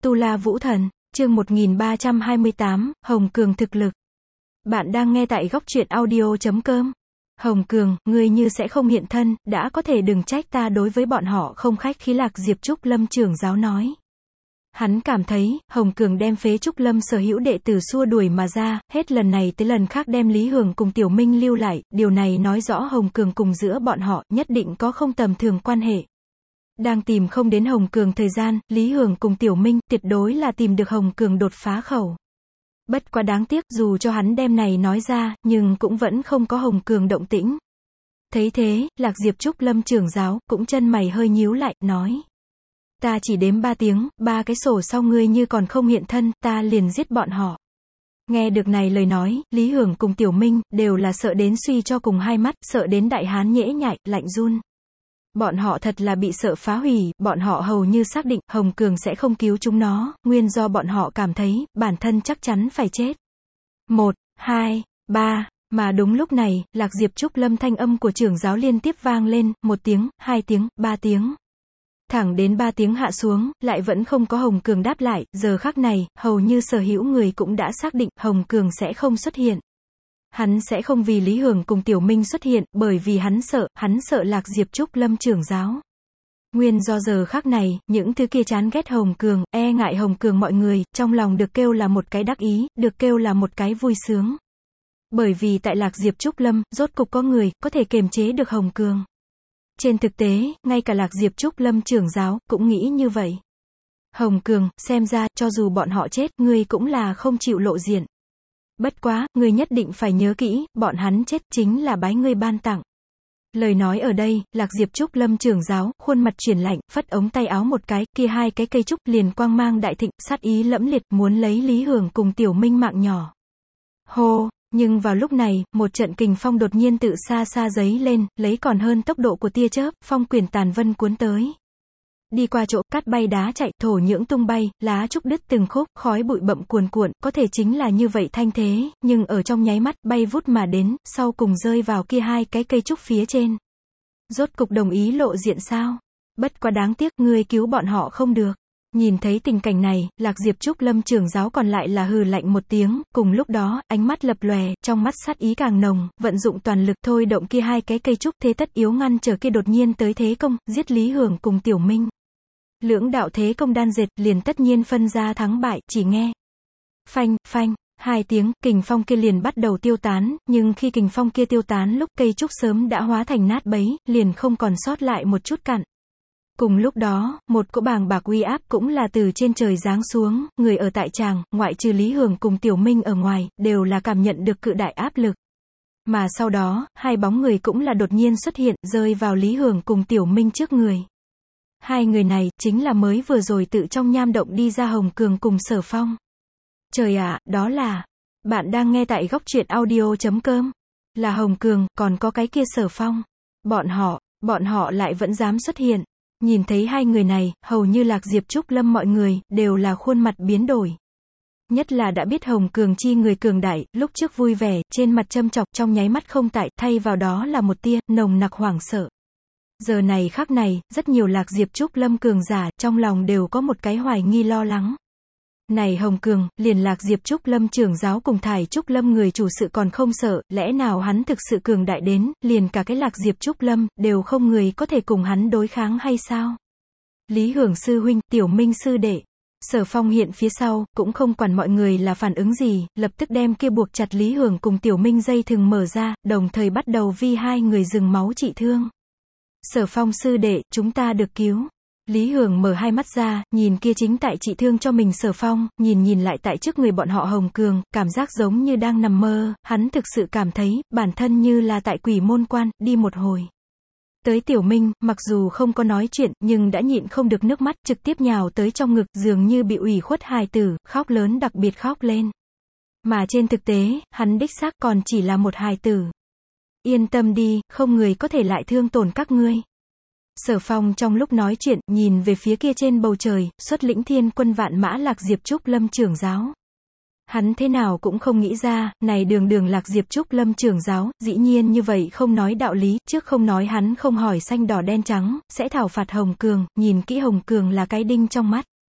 Tu La Vũ Thần, chương 1328, Hồng Cường thực lực. Bạn đang nghe tại góc truyện audio.com. Hồng Cường, ngươi như sẽ không hiện thân, đã có thể đừng trách ta đối với bọn họ không khách khí. Lạc Diệp Trúc Lâm trưởng giáo nói. Hắn cảm thấy, Hồng Cường đem Phế Trúc Lâm sở hữu đệ tử xua đuổi mà ra, hết lần này tới lần khác đem Lý Hưởng cùng Tiểu Minh lưu lại, điều này nói rõ Hồng Cường cùng giữa bọn họ, nhất định có không tầm thường quan hệ. Đang tìm không đến Hồng Cường thời gian, Lý Hưởng cùng Tiểu Minh, tuyệt đối là tìm được Hồng Cường đột phá khẩu. Bất quá đáng tiếc, dù cho hắn đem này nói ra, nhưng cũng vẫn không có Hồng Cường động tĩnh. Thấy thế, Lạc Diệp Trúc Lâm trưởng giáo, cũng chân mày hơi nhíu lại, nói. Ta chỉ đếm 3 tiếng, 3 cái sổ sau ngươi như còn không hiện thân, ta liền giết bọn họ. Nghe được này lời nói, Lý Hưởng cùng Tiểu Minh, đều là sợ đến suy cho cùng hai mắt, sợ đến đại hán nhễ nhại, lạnh run. Bọn họ thật là bị sợ phá hủy, bọn họ hầu như xác định, Hồng Cường sẽ không cứu chúng nó, nguyên do bọn họ cảm thấy, bản thân chắc chắn phải chết. 1, 2, 3, mà đúng lúc này, Lạc Diệp Trúc Lâm thanh âm của trưởng giáo liên tiếp vang lên, 1 tiếng, 2 tiếng, 3 tiếng. Thẳng đến 3 tiếng hạ xuống, lại vẫn không có Hồng Cường đáp lại, giờ khắc này, hầu như sở hữu người cũng đã xác định, Hồng Cường sẽ không xuất hiện. Hắn sẽ không vì Lý Hưởng cùng Tiểu Minh xuất hiện, bởi vì hắn sợ Lạc Diệp Trúc Lâm trưởng giáo. Nguyên do giờ khắc này, những thứ kia chán ghét Hồng Cường, e ngại Hồng Cường mọi người, trong lòng được kêu là một cái đắc ý, được kêu là một cái vui sướng. Bởi vì tại Lạc Diệp Trúc Lâm, rốt cục có người, có thể kiềm chế được Hồng Cường. Trên thực tế, ngay cả Lạc Diệp Trúc Lâm trưởng giáo, cũng nghĩ như vậy. Hồng Cường, xem ra, cho dù bọn họ chết, ngươi cũng là không chịu lộ diện. Bất quá, ngươi nhất định phải nhớ kỹ, bọn hắn chết chính là bái ngươi ban tặng. Lời nói ở đây, Lạc Diệp Trúc Lâm trưởng giáo, khuôn mặt chuyển lạnh, phất ống tay áo một cái, kia 2 cái cây trúc liền quang mang đại thịnh, sát ý lẫm liệt, muốn lấy Lý Hưởng cùng Tiểu Minh mạng nhỏ. Hô! Nhưng vào lúc này, một trận kình phong đột nhiên tự xa xa giấy lên, lấy còn hơn tốc độ của tia chớp, phong quyển tàn vân cuốn tới. Đi qua chỗ, cát bay đá chạy, thổ nhưỡng tung bay, lá trúc đứt từng khúc, khói bụi bậm cuồn cuộn, có thể chính là như vậy thanh thế, nhưng ở trong nháy mắt, bay vút mà đến, sau cùng rơi vào kia 2 cái cây trúc phía trên. Rốt cục đồng ý lộ diện sao? Bất quá đáng tiếc, ngươi cứu bọn họ không được. Nhìn thấy tình cảnh này, Lạc Diệp Trúc Lâm trưởng giáo còn lại là hừ lạnh một tiếng, cùng lúc đó, ánh mắt lập lòe, trong mắt sát ý càng nồng, vận dụng toàn lực thôi động kia 2 cái cây trúc thế tất yếu ngăn trở kia đột nhiên tới thế công, giết Lý Hưởng cùng Tiểu Minh. Lưỡng đạo thế công đan dệt, liền tất nhiên phân ra thắng bại, chỉ nghe. Phanh, phanh, 2 tiếng, kình phong kia liền bắt đầu tiêu tán, nhưng khi kình phong kia tiêu tán lúc cây trúc sớm đã hóa thành nát bấy, liền không còn sót lại một chút cặn. Cùng lúc đó, một cỗ bàng bạc uy áp cũng là từ trên trời giáng xuống, người ở tại tràng, ngoại trừ Lý Hưởng cùng Tiểu Minh ở ngoài, đều là cảm nhận được cự đại áp lực. Mà sau đó, 2 bóng người cũng là đột nhiên xuất hiện, rơi vào Lý Hưởng cùng Tiểu Minh trước người. 2 người này, chính là mới vừa rồi tự trong nham động đi ra Hồng Cường cùng Sở Phong. Trời ạ, đó là... Bạn đang nghe tại góc truyện audio.com. Là Hồng Cường, còn có cái kia Sở Phong. Bọn họ lại vẫn dám xuất hiện. Nhìn thấy 2 người này, hầu như Lạc Diệp Trúc Lâm mọi người, đều là khuôn mặt biến đổi. Nhất là đã biết Hồng Cường chi người cường đại, lúc trước vui vẻ, trên mặt châm chọc, trong nháy mắt không tại, thay vào đó là một tia, nồng nặc hoảng sợ. Giờ này khắc này, rất nhiều Lạc Diệp Trúc Lâm cường giả, trong lòng đều có một cái hoài nghi lo lắng. Này Hồng Cường, liền Lạc Diệp Trúc Lâm trưởng giáo cùng Thải Trúc Lâm người chủ sự còn không sợ, lẽ nào hắn thực sự cường đại đến, liền cả cái Lạc Diệp Trúc Lâm, đều không người có thể cùng hắn đối kháng hay sao? Lý Hưởng sư huynh, Tiểu Minh sư đệ. Sở Phong hiện phía sau, cũng không quản mọi người là phản ứng gì, lập tức đem kia buộc chặt Lý Hưởng cùng Tiểu Minh dây thừng mở ra, đồng thời bắt đầu vi 2 người dừng máu trị thương. Sở Phong sư đệ, chúng ta được cứu. Lý Hưởng mở 2 mắt ra, nhìn kia chính tại trị thương cho mình Sở Phong, nhìn lại tại trước người bọn họ Hồng Cường, cảm giác giống như đang nằm mơ, hắn thực sự cảm thấy, bản thân như là tại quỷ môn quan, đi một hồi. Tới Tiểu Minh, mặc dù không có nói chuyện, nhưng đã nhịn không được nước mắt, trực tiếp nhào tới trong ngực, dường như bị ủy khuất hài tử, khóc lớn đặc biệt khóc lên. Mà trên thực tế, hắn đích xác còn chỉ là một hài tử. Yên tâm đi, không người có thể lại thương tổn các ngươi. Sở Phong trong lúc nói chuyện, nhìn về phía kia trên bầu trời, xuất lĩnh thiên quân vạn mã Lạc Diệp Trúc Lâm trưởng giáo. Hắn thế nào cũng không nghĩ ra, này đường Lạc Diệp Trúc Lâm trưởng giáo, dĩ nhiên như vậy không nói đạo lý, trước không nói hắn không hỏi xanh đỏ đen trắng, sẽ thảo phạt Hồng Cường, nhìn kỹ Hồng Cường là cái đinh trong mắt.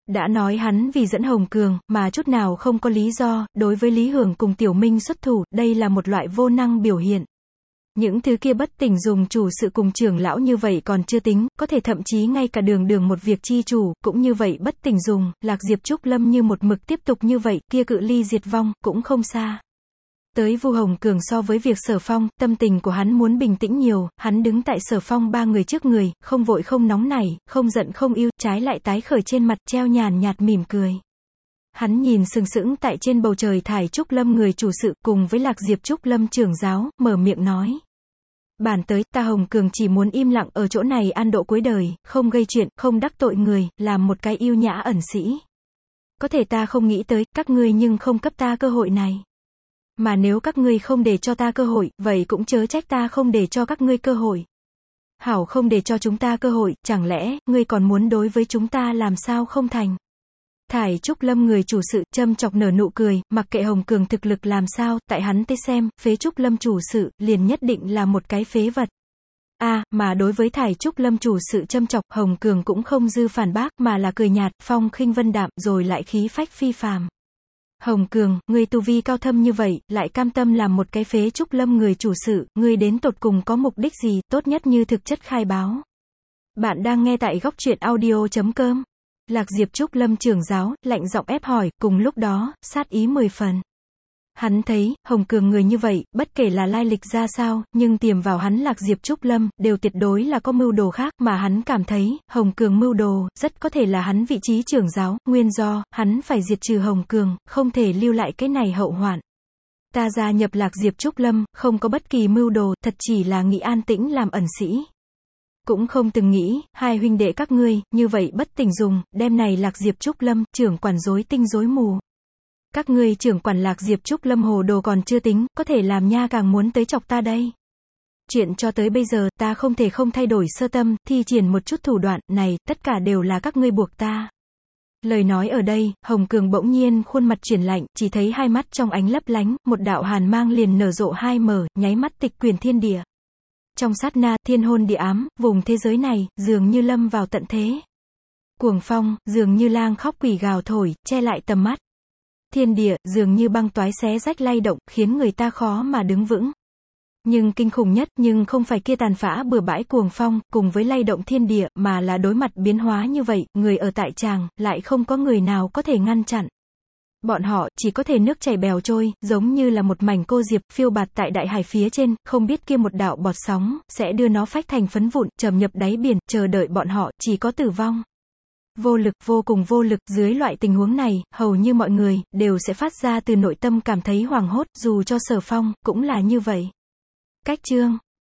Đã nói hắn vì dẫn Hồng Cường, mà chút nào không có lý do, đối với Lý Hưởng cùng Tiểu Minh xuất thủ, đây là một loại vô năng biểu hiện. Những thứ kia bất tỉnh dùng chủ sự cùng trưởng lão như vậy còn chưa tính, có thể thậm chí ngay cả đường một việc chi chủ, cũng như vậy bất tỉnh dùng, Lạc Diệp Trúc Lâm như một mực tiếp tục như vậy, kia cự ly diệt vong, cũng không xa. Tới Vu Hồng Cường so với việc Sở Phong, tâm tình của hắn muốn bình tĩnh nhiều, hắn đứng tại Sở Phong ba người trước người, không vội không nóng nảy, không giận không yêu, trái lại tái khởi trên mặt treo nhàn nhạt mỉm cười. Hắn nhìn sừng sững tại trên bầu trời Thải Trúc Lâm người chủ sự, cùng với Lạc Diệp Trúc Lâm trưởng giáo, mở miệng nói. Bản tới, ta Hồng Cường chỉ muốn im lặng ở chỗ này an độ cuối đời, không gây chuyện, không đắc tội người, làm một cái yêu nhã ẩn sĩ. Có thể ta không nghĩ tới, các ngươi nhưng không cấp ta cơ hội này. Mà nếu các ngươi không để cho ta cơ hội, vậy cũng chớ trách ta không để cho các ngươi cơ hội. Hảo không để cho chúng ta cơ hội, chẳng lẽ, ngươi còn muốn đối với chúng ta làm sao không thành. Thải Trúc Lâm người chủ sự, châm chọc nở nụ cười, mặc kệ Hồng Cường thực lực làm sao, tại hắn tới xem, phế Trúc Lâm chủ sự, liền nhất định là một cái phế vật. Mà đối với Thải Trúc Lâm chủ sự châm chọc, Hồng Cường cũng không dư phản bác, mà là cười nhạt, phong khinh vân đạm, rồi lại khí phách phi phàm. Hồng Cường, ngươi tu vi cao thâm như vậy, lại cam tâm làm một cái phế Trúc Lâm người chủ sự, ngươi đến tột cùng có mục đích gì, tốt nhất như thực chất khai báo. Bạn đang nghe tại góc truyện audio.com. Lạc Diệp Trúc Lâm trưởng giáo, lạnh giọng ép hỏi, cùng lúc đó, sát ý 10 phần. Hắn thấy, Hồng Cường người như vậy, bất kể là lai lịch ra sao, nhưng tiềm vào hắn Lạc Diệp Trúc Lâm, đều tuyệt đối là có mưu đồ khác, mà hắn cảm thấy, Hồng Cường mưu đồ, rất có thể là hắn vị trí trưởng giáo, nguyên do, hắn phải diệt trừ Hồng Cường, không thể lưu lại cái này hậu hoạn. Ta gia nhập Lạc Diệp Trúc Lâm, không có bất kỳ mưu đồ, thật chỉ là nghĩ an tĩnh làm ẩn sĩ. Cũng không từng nghĩ, hai huynh đệ các ngươi, như vậy bất tỉnh dùng, đem này Lạc Diệp Trúc Lâm, trưởng quản rối tinh rối mù. Các ngươi trưởng quản Lạc Diệp Trúc Lâm hồ đồ còn chưa tính, có thể làm nha càng muốn tới chọc ta đây. Chuyện cho tới bây giờ, ta không thể không thay đổi sơ tâm, thi triển một chút thủ đoạn, này, tất cả đều là các ngươi buộc ta. Lời nói ở đây, Hồng Cường bỗng nhiên khuôn mặt chuyển lạnh, chỉ thấy hai mắt trong ánh lấp lánh, một đạo hàn mang liền nở rộ hai mở, nháy mắt tịch quyển thiên địa. Trong sát na, thiên hôn địa ám, vùng thế giới này, dường như lâm vào tận thế. Cuồng phong, dường như lang khóc quỷ gào thổi, che lại tầm mắt. Thiên địa, dường như băng toái xé rách lay động, khiến người ta khó mà đứng vững. Nhưng kinh khủng nhất, nhưng không phải kia tàn phá bừa bãi cuồng phong, cùng với lay động thiên địa, mà là đối mặt biến hóa như vậy, người ở tại tràng, lại không có người nào có thể ngăn chặn. Bọn họ, chỉ có thể nước chảy bèo trôi, giống như là một mảnh cô diệp, phiêu bạt tại đại hải phía trên, không biết kia một đạo bọt sóng, sẽ đưa nó phách thành phấn vụn, trầm nhập đáy biển, chờ đợi bọn họ, chỉ có tử vong. Vô lực, vô cùng vô lực, dưới loại tình huống này, hầu như mọi người, đều sẽ phát ra từ nội tâm cảm thấy hoảng hốt, dù cho Sở Phong, cũng là như vậy. Cách chương